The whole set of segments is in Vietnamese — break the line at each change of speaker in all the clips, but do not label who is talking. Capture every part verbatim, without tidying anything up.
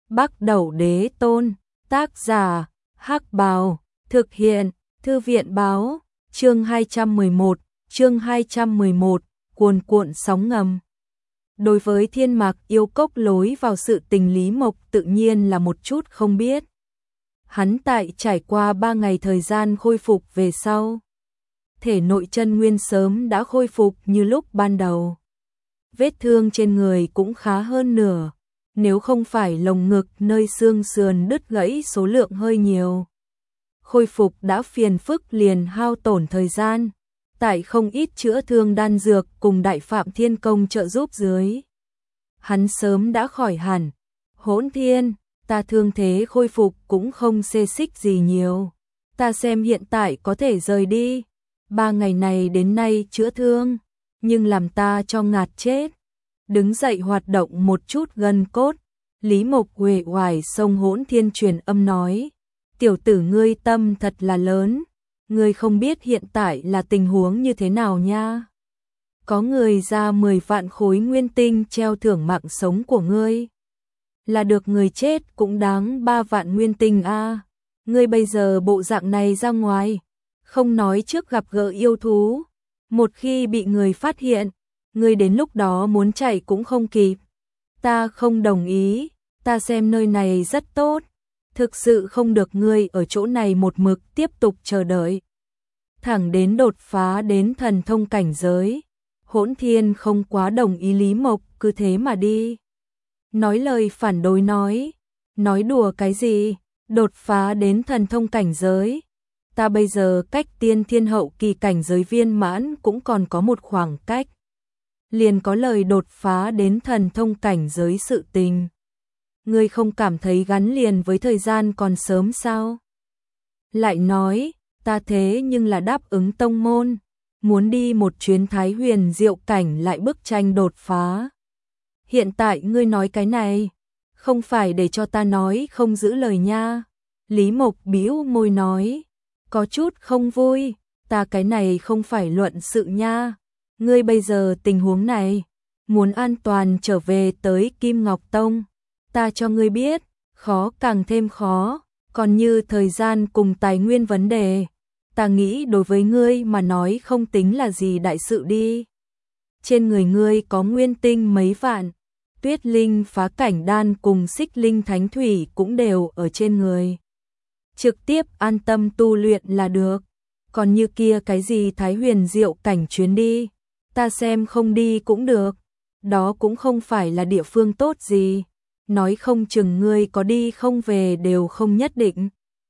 Bắc Đẩu Đế Tôn, tác giả, Hắc Bào, thực hiện, Thư viện báo, chương hai trăm mười một, chương hai trăm mười một, cuồn cuộn sóng ngầm. Đối với Thiên Mạc Yêu Cốc lối vào sự tình Lý Mộc tự nhiên là một chút không biết. Hắn tại trải qua ba ngày thời gian khôi phục về sau. Thể nội chân nguyên sớm đã khôi phục như lúc ban đầu. Vết thương trên người cũng khá hơn nửa, nếu không phải lồng ngực nơi xương sườn đứt gãy số lượng hơi nhiều. Khôi phục đã phiền phức liền hao tổn thời gian, tại không ít chữa thương đan dược cùng Đại Phạm Thiên Công trợ giúp dưới. Hắn sớm đã khỏi hẳn. Hỗn Thiên, ta thương thế khôi phục cũng không xê xích gì nhiều. Ta xem hiện tại có thể rời đi. Ba ngày này đến nay chữa thương, nhưng làm ta cho ngạt chết. Đứng dậy hoạt động một chút gân cốt, Lý Mộc uể oải xông Hỗn Thiên truyền âm nói: "Tiểu tử ngươi tâm thật là lớn, ngươi không biết hiện tại là tình huống như thế nào nha. Có người ra mười vạn khối nguyên tinh treo thưởng mạng sống của ngươi. Là được người chết cũng đáng ba vạn nguyên tinh a. À. Ngươi bây giờ bộ dạng này ra ngoài, không nói trước gặp gỡ yêu thú, một khi bị người phát hiện, ngươi đến lúc đó muốn chạy cũng không kịp. Ta không đồng ý, ta xem nơi này rất tốt, thực sự không được ngươi ở chỗ này một mực tiếp tục chờ đợi. Thẳng đến đột phá đến thần thông cảnh giới." Hỗn Thiên không quá đồng ý Lý Mộc cứ thế mà đi. Nói lời phản đối nói, nói đùa cái gì, đột phá đến thần thông cảnh giới. Ta bây giờ cách tiên thiên hậu kỳ cảnh giới viên mãn cũng còn có một khoảng cách. Liền có lời đột phá đến thần thông cảnh giới sự tình. Ngươi không cảm thấy gắn liền với thời gian còn sớm sao? Lại nói, ta thế nhưng là đáp ứng tông môn, muốn đi một chuyến Thái Huyền Diệu cảnh lại bức tranh đột phá. Hiện tại ngươi nói cái này, không phải để cho ta nói không giữ lời nha. Lý Mộc bĩu môi nói, có chút không vui, ta cái này không phải luận sự nha. Ngươi bây giờ tình huống này, muốn an toàn trở về tới Kim Ngọc Tông, ta cho ngươi biết, khó càng thêm khó, còn như thời gian cùng tài nguyên vấn đề, ta nghĩ đối với ngươi mà nói không tính là gì đại sự đi. Trên người ngươi có nguyên tinh mấy vạn, Tuyết Linh phá cảnh đan cùng Xích Linh thánh thủy cũng đều ở trên người. Trực tiếp an tâm tu luyện là được. Còn như kia cái gì Thái Huyền Diệu cảnh chuyến đi, ta xem không đi cũng được. Đó cũng không phải là địa phương tốt gì, nói không chừng ngươi có đi không về đều không nhất định.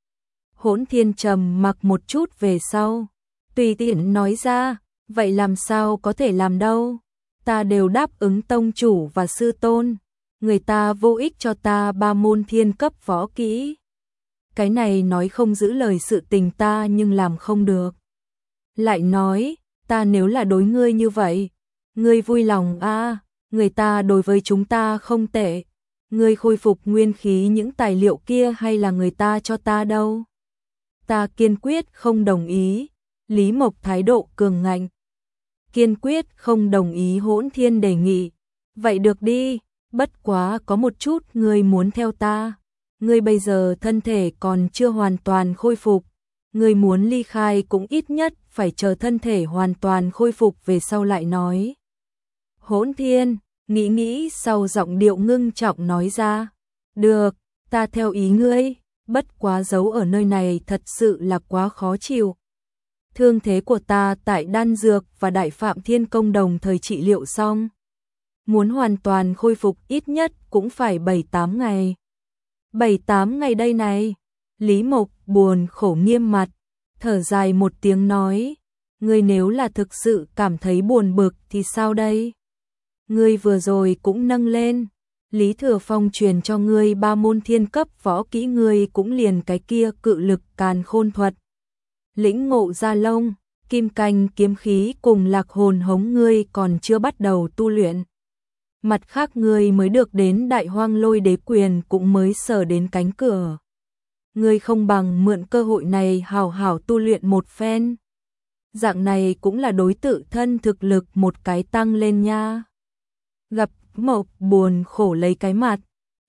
Hỗn Thiên trầm mặc một chút về sau, tùy tiện nói ra, vậy làm sao có thể làm đâu. Ta đều đáp ứng tông chủ và sư tôn, người ta vô ích cho ta ba môn thiên cấp võ kỹ. Cái này nói không giữ lời sự tình ta nhưng làm không được. Lại nói, ta nếu là đối ngươi như vậy, ngươi vui lòng a, à, người ta đối với chúng ta không tệ. Ngươi khôi phục nguyên khí những tài liệu kia hay là người ta cho ta đâu. Ta kiên quyết không đồng ý. Lý Mộc thái độ cường ngạnh. Kiên quyết không đồng ý Hỗn Thiên đề nghị. Vậy được đi, bất quá có một chút ngươi muốn theo ta. Ngươi bây giờ thân thể còn chưa hoàn toàn khôi phục. Ngươi muốn ly khai cũng ít nhất phải chờ thân thể hoàn toàn khôi phục về sau lại nói. Hỗn Thiên, nghĩ nghĩ sau giọng điệu ngưng trọng nói ra. Được, ta theo ý ngươi, bất quá giấu ở nơi này thật sự là quá khó chịu. Thương thế của ta tại đan dược và Đại Phạm Thiên Công đồng thời trị liệu xong. Muốn hoàn toàn khôi phục ít nhất cũng phải bảy tám ngày. bảy tám ngày đây này. Lý Mộc buồn khổ nghiêm mặt, thở dài một tiếng nói. Ngươi nếu là thực sự cảm thấy buồn bực thì sao đây? Ngươi vừa rồi cũng nâng lên. Lý Thừa Phong truyền cho ngươi ba môn thiên cấp võ kỹ, ngươi cũng liền cái kia cự lực càn khôn thuật. Lĩnh ngộ gia lông, kim canh kiếm khí cùng lạc hồn hống ngươi còn chưa bắt đầu tu luyện. Mặt khác ngươi mới được đến Đại Hoang Lôi Đế quyền cũng mới sở đến cánh cửa. Ngươi không bằng mượn cơ hội này hào hảo tu luyện một phen. Dạng này cũng là đối tự thân thực lực một cái tăng lên nha. Gặp Mộc buồn khổ lấy cái mặt,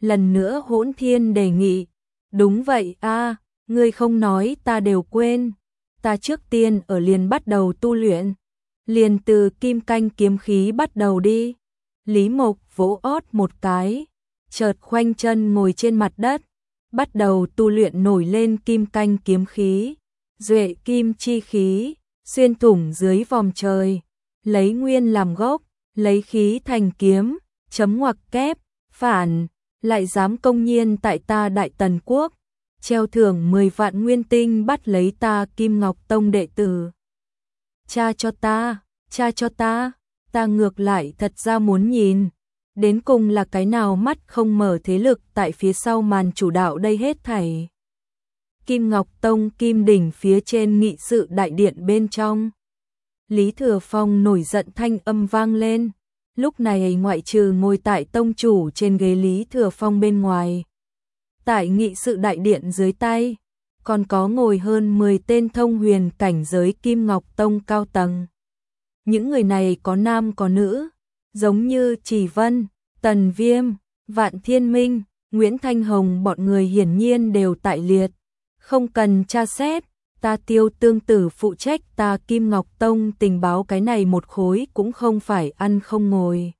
Lần nữa Hỗn Thiên đề nghị, đúng vậy a, ngươi không nói ta đều quên, ta trước tiên ở liền bắt đầu tu luyện, liền từ kim canh kiếm khí bắt đầu đi. Lý Mộc vỗ ót một cái, chợt khoanh chân ngồi trên mặt đất, bắt đầu tu luyện nổi lên kim canh kiếm khí, duệ kim chi khí, xuyên thủng dưới vòm trời, lấy nguyên làm gốc, lấy khí thành kiếm, chấm ngoặc kép, phản, lại dám công nhiên tại ta Đại Tần Quốc, treo thưởng mười vạn nguyên tinh bắt lấy ta Kim Ngọc Tông đệ tử. Cha cho ta, cha cho ta, ta ngược lại thật ra muốn nhìn, đến cùng là cái nào mắt không mở thế lực tại phía sau màn chủ đạo đây hết thảy. Kim Ngọc Tông kim đỉnh phía trên nghị sự đại điện bên trong. Lý Thừa Phong nổi giận thanh âm vang lên, lúc này ngoại trừ ngồi tại tông chủ trên ghế Lý Thừa Phong bên ngoài. Tại nghị sự đại điện dưới tay, còn có ngồi hơn mười tên thông huyền cảnh giới Kim Ngọc Tông cao tầng. Những người này có nam có nữ, giống như Trì Vân, Tần Viêm, Vạn Thiên Minh, Nguyễn Thanh Hồng bọn người hiển nhiên đều tại liệt. Không cần tra xét, ta Tiêu Tương Tử phụ trách ta Kim Ngọc Tông tình báo cái này một khối cũng không phải ăn không ngồi.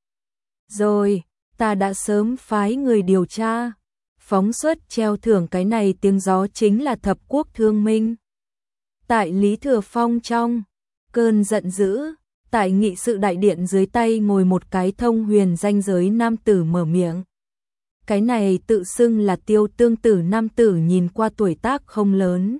Rồi, ta đã sớm phái người điều tra, phóng xuất treo thưởng cái này tiếng gió chính là thập quốc thương minh. Tại Lý Thừa Phong trong cơn giận dữ, tại nghị sự đại điện dưới tay ngồi một cái thông huyền danh giới nam tử mở miệng. Cái này tự xưng là Tiêu Tương Tử nam tử nhìn qua tuổi tác không lớn,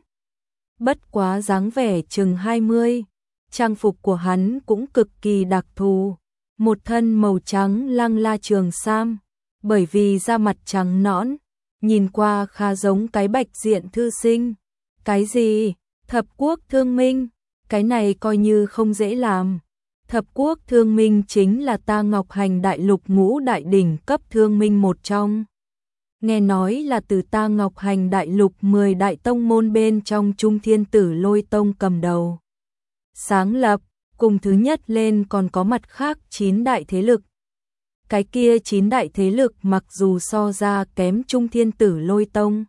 bất quá dáng vẻ chừng hai mươi, trang phục của hắn cũng cực kỳ đặc thù, một thân màu trắng lăng la trường sam, bởi vì da mặt trắng nõn, nhìn qua khá giống cái bạch diện thư sinh. Cái gì? Thập quốc thương minh? Cái này coi như không dễ làm. Thập quốc thương minh chính là ta Ngọc Hành đại lục ngũ đại đỉnh cấp thương minh một trong. Nghe nói là từ ta Ngọc Hành đại lục mười đại tông môn bên trong Trung Thiên Tử Lôi Tông cầm đầu. Sáng lập, cùng thứ nhất lên còn có mặt khác chín đại thế lực. Cái kia chín đại thế lực mặc dù so ra kém Trung Thiên Tử Lôi Tông,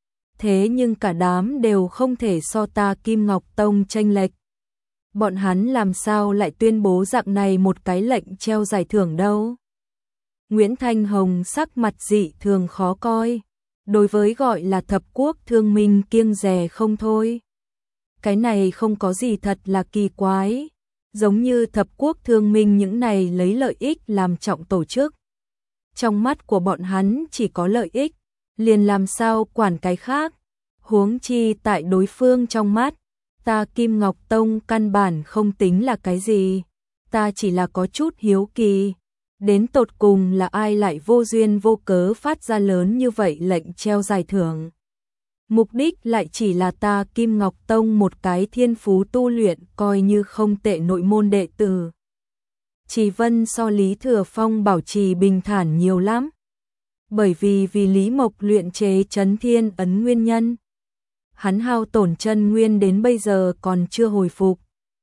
thế nhưng cả đám đều không thể so ta Kim Ngọc Tông chênh lệch. Bọn hắn làm sao lại tuyên bố dạng này một cái lệnh treo giải thưởng đâu? Nguyễn Thanh Hồng sắc mặt dị thường khó coi, đối với gọi là thập quốc thương minh kiêng dè không thôi. Cái này không có gì thật là kỳ quái, giống như thập quốc thương minh những này lấy lợi ích làm trọng tổ chức. Trong mắt của bọn hắn chỉ có lợi ích, liền làm sao quản cái khác, huống chi tại đối phương trong mắt, ta Kim Ngọc Tông căn bản không tính là cái gì, ta chỉ là có chút hiếu kỳ. Đến tột cùng là ai lại vô duyên vô cớ phát ra lớn như vậy lệnh treo giải thưởng. Mục đích lại chỉ là ta Kim Ngọc Tông một cái thiên phú tu luyện coi như không tệ nội môn đệ tử. Trì Vân so Lý Thừa Phong bảo trì bình thản nhiều lắm. Bởi vì vì Lý Mộc luyện chế Chấn Thiên Ấn nguyên nhân, hắn hao tổn chân nguyên đến bây giờ còn chưa hồi phục.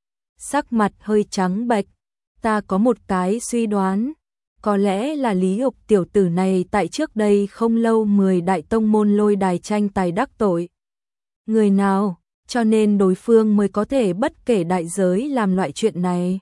Sắc mặt hơi trắng bệch, ta có một cái suy đoán. Có lẽ là Lý Dục tiểu tử này tại trước đây không lâu mười đại tông môn lôi đài tranh tài đắc tội. Người nào, cho nên đối phương mới có thể bất kể đại giới làm loại chuyện này.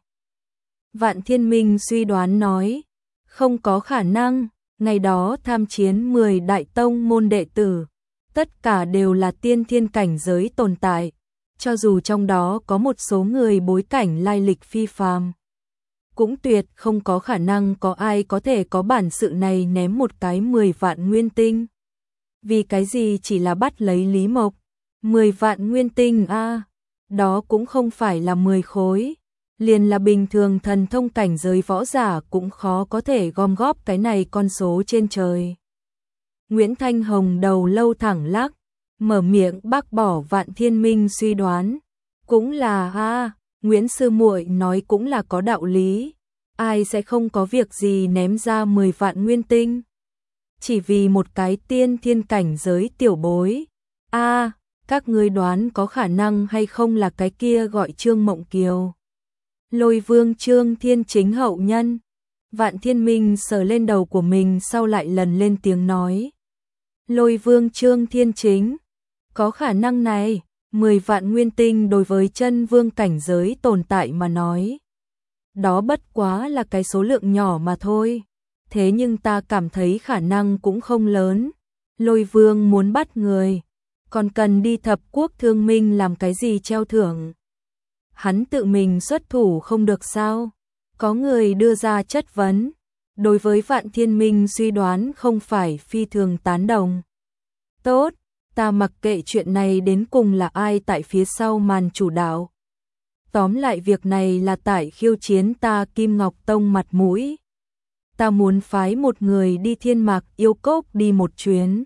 Vạn Thiên Minh suy đoán nói, không có khả năng, ngày đó tham chiến mười đại tông môn đệ tử, tất cả đều là tiên thiên cảnh giới tồn tại, cho dù trong đó có một số người bối cảnh lai lịch phi phàm. Cũng tuyệt không có khả năng có ai có thể có bản sự này ném một cái mười vạn nguyên tinh. Vì cái gì chỉ là bắt lấy Lý Mộc? mười vạn nguyên tinh a, à, đó cũng không phải là mười khối. Liền là bình thường thần thông cảnh giới võ giả cũng khó có thể gom góp cái này con số trên trời. Nguyễn Thanh Hồng đầu lâu thẳng lắc, mở miệng bác bỏ Vạn Thiên Minh suy đoán. Cũng là a, à, Nguyễn Sư muội nói cũng là có đạo lý, ai sẽ không có việc gì ném ra mười vạn nguyên tinh. Chỉ vì một cái tiên thiên cảnh giới tiểu bối. A, à, các ngươi đoán có khả năng hay không là cái kia gọi Trương Mộng Kiều. Lôi Vương Trương Thiên Chính hậu nhân. Vạn Thiên Minh sờ lên đầu của mình sau lại lần lên tiếng nói. Lôi Vương Trương Thiên Chính, có khả năng này, mười vạn nguyên tinh đối với chân vương cảnh giới tồn tại mà nói. Đó bất quá là cái số lượng nhỏ mà thôi. Thế nhưng ta cảm thấy khả năng cũng không lớn. Lôi Vương muốn bắt người, còn cần đi thập quốc thương minh làm cái gì treo thưởng. Hắn tự mình xuất thủ không được sao? Có người đưa ra chất vấn. Đối với Vạn Thiên Minh suy đoán không phải phi thường tán đồng. Tốt, ta mặc kệ chuyện này đến cùng là ai tại phía sau màn chủ đạo. Tóm lại việc này là tại khiêu chiến ta Kim Ngọc Tông mặt mũi. Ta muốn phái một người đi Thiên Mạc Yêu Cốc đi một chuyến.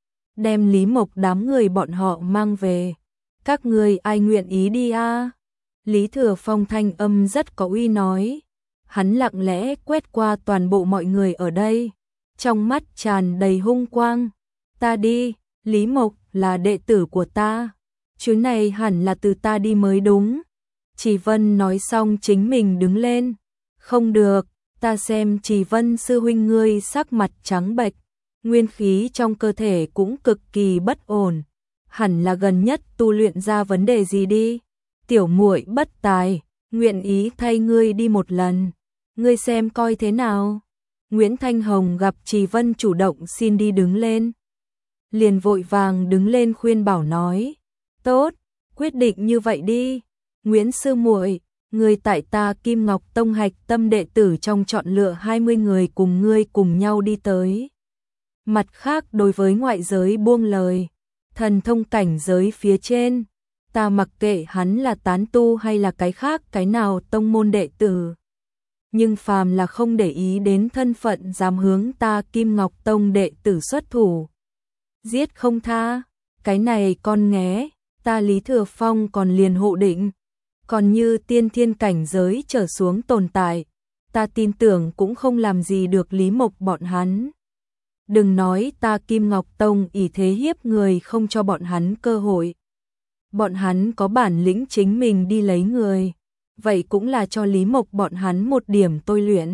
Đem Lý Mộc đám người bọn họ mang về. Các người ai nguyện ý đi a? À? Lý Thừa Phong thanh âm rất có uy nói. Hắn lặng lẽ quét qua toàn bộ mọi người ở đây. Trong mắt tràn đầy hung quang. Ta đi, Lý Mộc là đệ tử của ta. Chuyến này hẳn là từ ta đi mới đúng. Trì Vân nói xong chính mình đứng lên. Không được, ta xem Trì Vân sư huynh ngươi sắc mặt trắng bệch. Nguyên khí trong cơ thể cũng cực kỳ bất ổn. Hẳn là gần nhất tu luyện ra vấn đề gì đi. Tiểu muội bất tài, nguyện ý thay ngươi đi một lần. Ngươi xem coi thế nào. Nguyễn Thanh Hồng gặp Trì Vân chủ động xin đi đứng lên. Liền vội vàng đứng lên khuyên bảo nói. Tốt, quyết định như vậy đi. Nguyễn sư muội, người tại ta Kim Ngọc Tông hạch tâm đệ tử trong chọn lựa hai mươi người cùng ngươi cùng nhau đi tới. Mặt khác đối với ngoại giới buông lời, thần thông cảnh giới phía trên, ta mặc kệ hắn là tán tu hay là cái khác cái nào tông môn đệ tử. Nhưng phàm là không để ý đến thân phận dám hướng ta Kim Ngọc Tông đệ tử xuất thủ. Giết không tha, cái này con nghé, ta Lý Thừa Phong còn liền hộ định. Còn như tiên thiên cảnh giới trở xuống tồn tại, ta tin tưởng cũng không làm gì được Lý Mộc bọn hắn. Đừng nói ta Kim Ngọc Tông ỷ thế hiếp người không cho bọn hắn cơ hội. Bọn hắn có bản lĩnh chính mình đi lấy người, vậy cũng là cho Lý Mộc bọn hắn một điểm tôi luyện.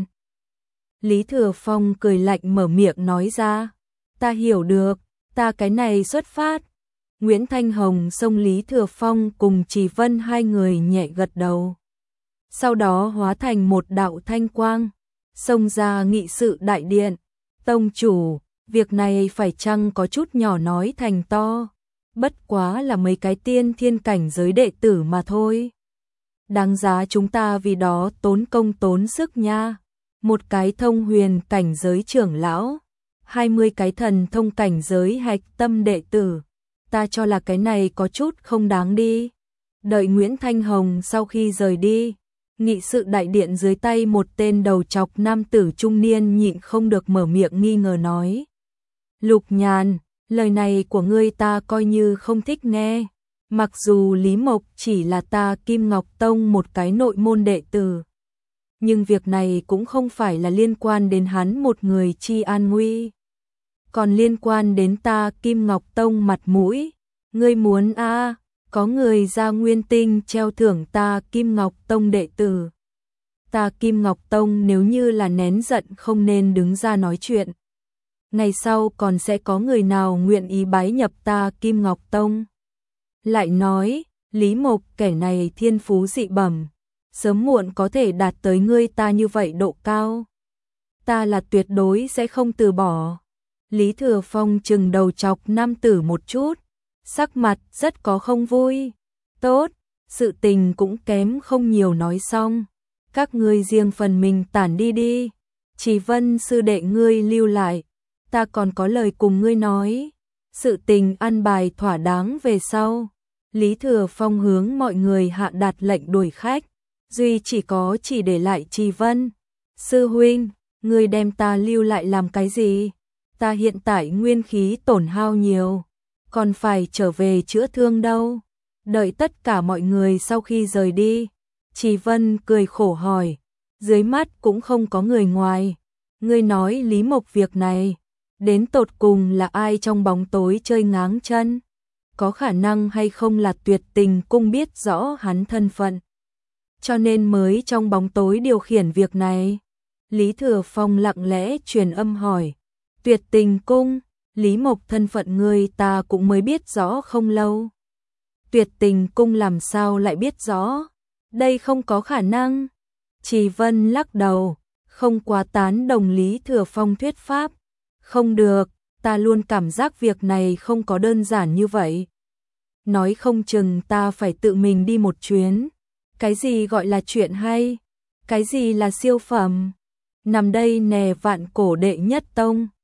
Lý Thừa Phong cười lạnh mở miệng nói ra, ta hiểu được, ta cái này xuất phát. Nguyễn Thanh Hồng xông Lý Thừa Phong cùng Trì Vân hai người nhẹ gật đầu. Sau đó hóa thành một đạo thanh quang, xông ra nghị sự đại điện. Tông chủ, việc này phải chăng có chút nhỏ nói thành to, bất quá là mấy cái tiên thiên cảnh giới đệ tử mà thôi. Đáng giá chúng ta vì đó tốn công tốn sức nha. Một cái thông huyền cảnh giới trưởng lão, hai mươi cái thần thông cảnh giới hạch tâm đệ tử. Ta cho là cái này có chút không đáng đi. Đợi Nguyễn Thanh Hồng sau khi rời đi, nghị sự đại điện dưới tay một tên đầu chọc nam tử trung niên nhịn không được mở miệng nghi ngờ nói. Lục Nhàn, lời này của ngươi ta coi như không thích nghe. Mặc dù Lý Mộc chỉ là ta Kim Ngọc Tông một cái nội môn đệ tử, nhưng việc này cũng không phải là liên quan đến hắn một người chi an nguy, còn liên quan đến ta Kim Ngọc Tông mặt mũi. Ngươi muốn a à, có người ra nguyên tinh treo thưởng ta Kim Ngọc Tông đệ tử. Ta Kim Ngọc Tông nếu như là nén giận không nên đứng ra nói chuyện. Ngày sau còn sẽ có người nào nguyện ý bái nhập ta Kim Ngọc Tông. Lại nói, Lý Mộc kẻ này thiên phú dị bẩm, sớm muộn có thể đạt tới ngươi ta như vậy độ cao. Ta là tuyệt đối sẽ không từ bỏ. Lý Thừa Phong chừng đầu chọc nam tử một chút, sắc mặt rất có không vui. Tốt, sự tình cũng kém không nhiều nói xong. Các ngươi riêng phần mình tản đi đi. Trì Vân sư đệ ngươi lưu lại, ta còn có lời cùng ngươi nói. Sự tình ăn bài thỏa đáng về sau. Lý Thừa Phong hướng mọi người hạ đạt lệnh đuổi khách, duy chỉ có chỉ để lại Trì Vân. Sư huynh, ngươi đem ta lưu lại làm cái gì? Ta hiện tại nguyên khí tổn hao nhiều, còn phải trở về chữa thương đâu. Đợi tất cả mọi người sau khi rời đi, Trì Vân cười khổ hỏi, dưới mắt cũng không có người ngoài. Ngươi nói Lý Mộc việc này, đến tột cùng là ai trong bóng tối chơi ngáng chân? Có khả năng hay không là Tuyệt Tình Cung biết rõ hắn thân phận, cho nên mới trong bóng tối điều khiển việc này? Lý Thừa Phong lặng lẽ truyền âm hỏi. Tuyệt Tình Cung, Lý Mộc thân phận ngươi ta cũng mới biết rõ không lâu. Tuyệt Tình Cung làm sao lại biết rõ? Đây không có khả năng. Trì Vân lắc đầu, không quá tán đồng Lý Thừa Phong thuyết pháp. Không được, ta luôn cảm giác việc này không có đơn giản như vậy. Nói không chừng ta phải tự mình đi một chuyến. Cái gì gọi là chuyện hay? Cái gì là siêu phẩm? Nằm đây nè, vạn cổ đệ nhất tông.